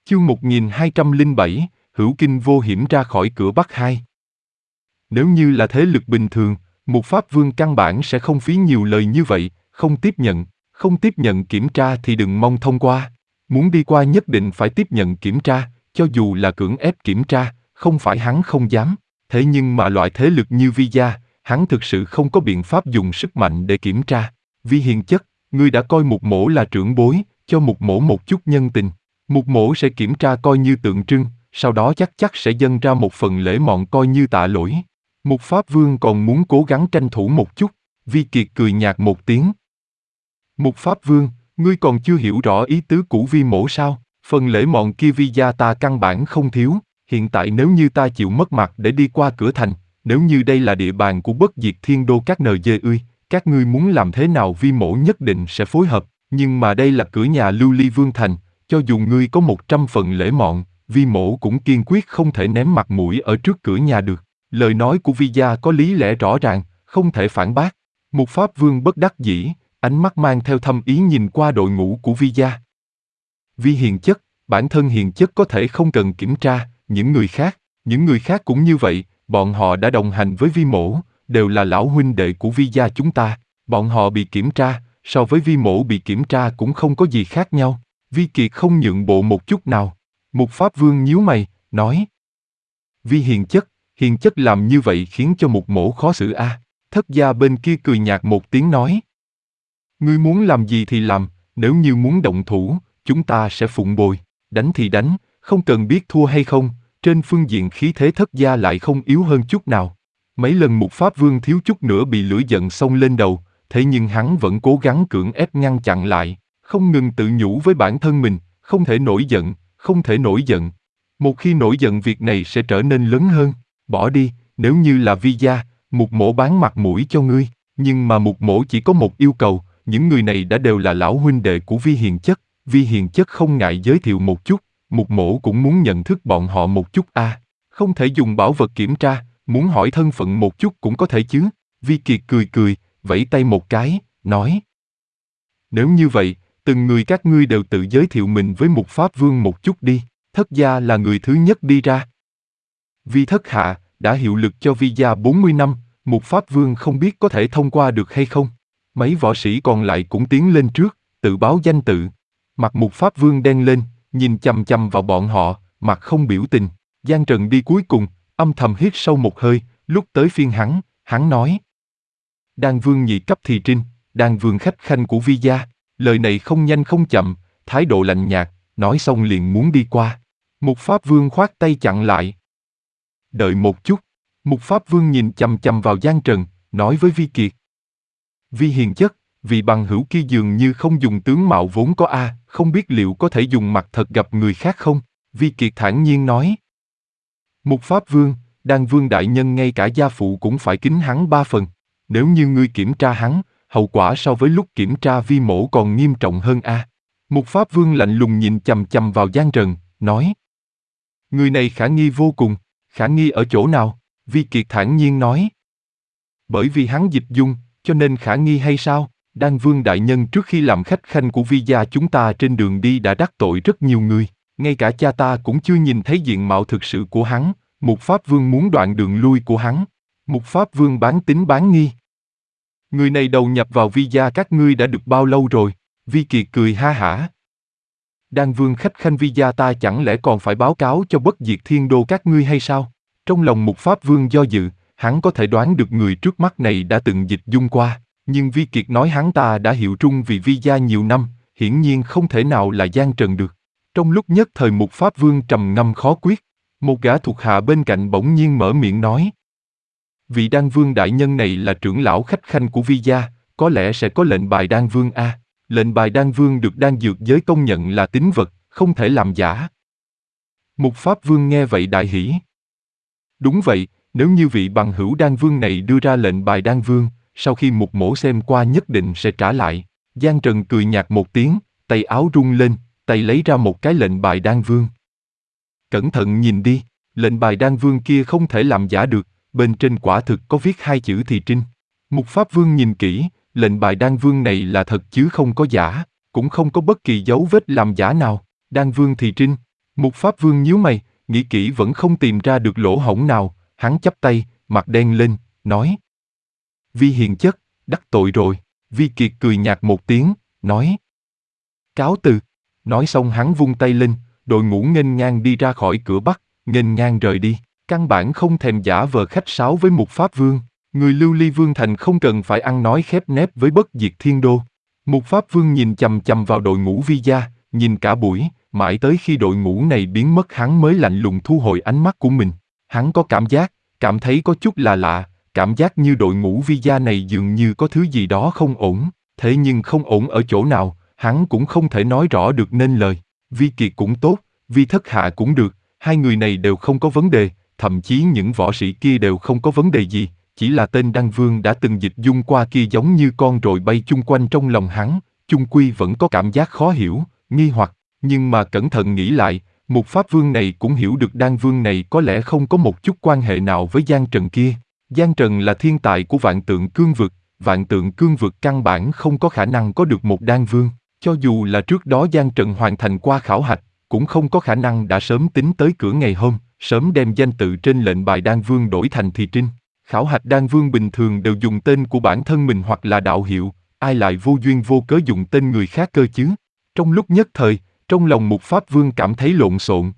Chương 1207, Hữu Kinh vô hiểm ra khỏi cửa Bắc 2. Nếu như là thế lực bình thường, một Pháp Vương căn bản sẽ không phí nhiều lời như vậy, không tiếp nhận kiểm tra thì đừng mong thông qua. Muốn đi qua nhất định phải tiếp nhận kiểm tra, cho dù là cưỡng ép kiểm tra, không phải hắn không dám. Thế nhưng mà loại thế lực như Vi gia, hắn thực sự không có biện pháp dùng sức mạnh để kiểm tra. Vi Hiền Chất, ngươi đã coi Mục Mỗ là trưởng bối, cho Mục Mỗ một chút nhân tình. Mục Mỗ sẽ kiểm tra coi như tượng trưng, sau đó chắc sẽ dâng ra một phần lễ mọn coi như tạ lỗi. Mục Pháp Vương còn muốn cố gắng tranh thủ một chút, Vi Kiệt cười nhạt một tiếng. Mục Pháp Vương, ngươi còn chưa hiểu rõ ý tứ của Vi Mỗ sao? Phần lễ mọn kia Vi gia ta căn bản không thiếu, hiện tại nếu như ta chịu mất mặt để đi qua cửa thành, nếu như đây là địa bàn của Bất Diệt Thiên Đô các NGUI, các ngươi muốn làm thế nào Vi Mỗ nhất định sẽ phối hợp, nhưng mà đây là cửa nhà Lưu Ly Vương Thành, cho dù ngươi có 100 phần lễ mọn, Vi Mỗ cũng kiên quyết không thể ném mặt mũi ở trước cửa nhà được. Lời nói của Vi gia có lý lẽ rõ ràng, không thể phản bác. Mục Pháp Vương bất đắc dĩ, ánh mắt mang theo thâm ý nhìn qua đội ngũ của Vi gia. Vi Hiền Chất, bản thân Hiền Chất có thể không cần kiểm tra, những người khác cũng như vậy, bọn họ đã đồng hành với Vi Mỗ, đều là lão huynh đệ của Vi gia chúng ta, bọn họ bị kiểm tra, so với Vi Mỗ bị kiểm tra cũng không có gì khác nhau. Vi Kiệt không nhượng bộ một chút nào. Mục Pháp Vương nhíu mày, nói: Vi Hiền Chất làm như vậy khiến cho Mục Mỗ khó xử a. Thất gia bên kia cười nhạt một tiếng nói: ngươi muốn làm gì thì làm, nếu như muốn động thủ, chúng ta sẽ phụng bồi, đánh thì đánh, không cần biết thua hay không. Trên phương diện khí thế Thất gia lại không yếu hơn chút nào. Mấy lần Mục Pháp Vương thiếu chút nữa bị lửa giận xông lên đầu, thế nhưng hắn vẫn cố gắng cưỡng ép ngăn chặn lại, không ngừng tự nhủ với bản thân mình, không thể nổi giận. Một khi nổi giận việc này sẽ trở nên lớn hơn. Bỏ đi, nếu như là Vi gia, Mục Mỗ bán mặt mũi cho ngươi, nhưng mà Mục Mỗ chỉ có một yêu cầu, những người này đã đều là lão huynh đệ của Vi Hiền Chất không ngại giới thiệu một chút, Mục Mỗ cũng muốn nhận thức bọn họ một chút a. Không thể dùng bảo vật kiểm tra, muốn hỏi thân phận một chút cũng có thể chứ. Vi Kiệt cười, vẫy tay một cái, nói: nếu như vậy, từng người các ngươi đều tự giới thiệu mình với Mục Pháp Vương một chút đi. Thất gia là người thứ nhất đi ra. Vi Thất hạ, đã hiệu lực cho Vi gia 40 năm, Mục Pháp Vương không biết có thể thông qua được hay không. Mấy võ sĩ còn lại cũng tiến lên trước, tự báo danh tự. Mặt Mục Pháp Vương đen lên, nhìn chằm chằm vào bọn họ, mặt không biểu tình. Giang Trần đi cuối cùng, âm thầm hít sâu một hơi, lúc tới phiên hắn nói: Đan Vương nhị cấp thì trinh, Đan Vương khách khanh của Vi gia. Lời này không nhanh không chậm, thái độ lạnh nhạt, nói xong liền muốn đi qua. Mục Pháp Vương khoát tay chặn lại. Đợi một chút. Mục Pháp Vương nhìn chằm chằm vào Giang Trần, nói với Vi Kiệt: Vi Hiền Chất, vì bằng hữu kia dường như không dùng tướng mạo vốn có a, không biết liệu có thể dùng mặt thật gặp người khác không? Vi Kiệt thản nhiên nói. Mục Pháp Vương, Đan Vương đại nhân ngay cả gia phụ cũng phải kính hắn 3 phần. Nếu như ngươi kiểm tra hắn, hậu quả so với lúc kiểm tra Vi Mỗ còn nghiêm trọng hơn a. Mục Pháp Vương lạnh lùng nhìn chằm chằm vào Giang Trần, nói: người này khả nghi vô cùng. Khả nghi ở chỗ nào? Vi Kiệt thản nhiên nói: bởi vì hắn dịch dung, cho nên khả nghi hay sao? Đan Vương đại nhân trước khi làm khách khanh của Vi gia chúng ta trên đường đi đã đắc tội rất nhiều người, ngay cả cha ta cũng chưa nhìn thấy diện mạo thực sự của hắn. Mục Pháp Vương muốn đoạn đường lui của hắn. Mục Pháp Vương bán tín bán nghi. Người này đầu nhập vào Vi gia các ngươi đã được bao lâu rồi? Vi Kiệt cười ha hả. Đan Vương khách khanh Vi gia ta chẳng lẽ còn phải báo cáo cho Bất Diệt Thiên Đô các ngươi hay sao? Trong lòng Mục Pháp Vương do dự, hắn có thể đoán được người trước mắt này đã từng dịch dung qua, nhưng Vi Kiệt nói hắn ta đã hiệu trung vì Vi gia nhiều năm, hiển nhiên không thể nào là Giang Trần được. Trong lúc nhất thời Mục Pháp Vương trầm ngâm khó quyết, một gã thuộc hạ bên cạnh bỗng nhiên mở miệng nói: vị Đan Vương đại nhân này là trưởng lão khách khanh của Vi gia, có lẽ sẽ có lệnh bài Đan Vương a. Lệnh bài Đan Vương được đan dược giới công nhận là tín vật, không thể làm giả. Mục Pháp Vương nghe vậy đại hỉ. Đúng vậy, nếu như vị bằng hữu Đan Vương này đưa ra lệnh bài Đan Vương, sau khi Mục Mỗ xem qua nhất định sẽ trả lại. Giang Trần cười nhạt một tiếng, tay áo rung lên, tay lấy ra một cái lệnh bài Đan Vương. Cẩn thận nhìn đi, lệnh bài Đan Vương kia không thể làm giả được, bên trên quả thực có viết 2 chữ thì trinh. Mục Pháp Vương nhìn kỹ, lệnh bài Đan Vương này là thật chứ không có giả, cũng không có bất kỳ dấu vết làm giả nào. Đan Vương thì trinh. Mục Pháp Vương nhíu mày, nghĩ kỹ vẫn không tìm ra được lỗ hổng nào, hắn chắp tay, mặt đen lên, nói. Vi hiền chất, đắc tội rồi. Vi Kiệt cười nhạt một tiếng, nói. Cáo từ. Nói xong hắn vung tay lên, đội ngũ nghênh ngang đi ra khỏi cửa Bắc, nghênh ngang rời đi. Căn bản không thèm giả vờ khách sáo với Mục Pháp Vương. Người Lưu Ly Vương Thành không cần phải ăn nói khép nép với Bất Diệt Thiên Đô. Mục Pháp Vương nhìn chằm chằm vào đội ngũ Vi gia, nhìn cả buổi, mãi tới khi đội ngũ này biến mất hắn mới lạnh lùng thu hồi ánh mắt của mình. Hắn có cảm thấy có chút là lạ, cảm giác như đội ngũ Vi gia này dường như có thứ gì đó không ổn, thế nhưng không ổn ở chỗ nào, hắn cũng không thể nói rõ được nên lời. Vi Kiệt cũng tốt, Vi Thất Hạ cũng được, hai người này đều không có vấn đề, thậm chí những võ sĩ kia đều không có vấn đề gì, chỉ là tên Đan Vương đã từng dịch dung qua kia giống như con ruồi bay chung quanh trong lòng hắn, chung quy vẫn có cảm giác khó hiểu, nghi hoặc, nhưng mà cẩn thận nghĩ lại, Mục Pháp Vương này cũng hiểu được Đan Vương này có lẽ không có một chút quan hệ nào với Giang Trần kia. Giang Trần là thiên tài của Vạn Tượng Cương Vực, Vạn Tượng Cương Vực căn bản không có khả năng có được một Đan Vương, cho dù là trước đó Giang Trần hoàn thành qua khảo hạch, cũng không có khả năng đã sớm tính tới cửa ngày hôm, sớm đem danh tự trên lệnh bài Đan Vương đổi thành thị trinh. Khảo hạch Đan Vương bình thường đều dùng tên của bản thân mình hoặc là đạo hiệu, ai lại vô duyên vô cớ dùng tên người khác cơ chứ? Trong lúc nhất thời, trong lòng Mục Pháp Vương cảm thấy lộn xộn,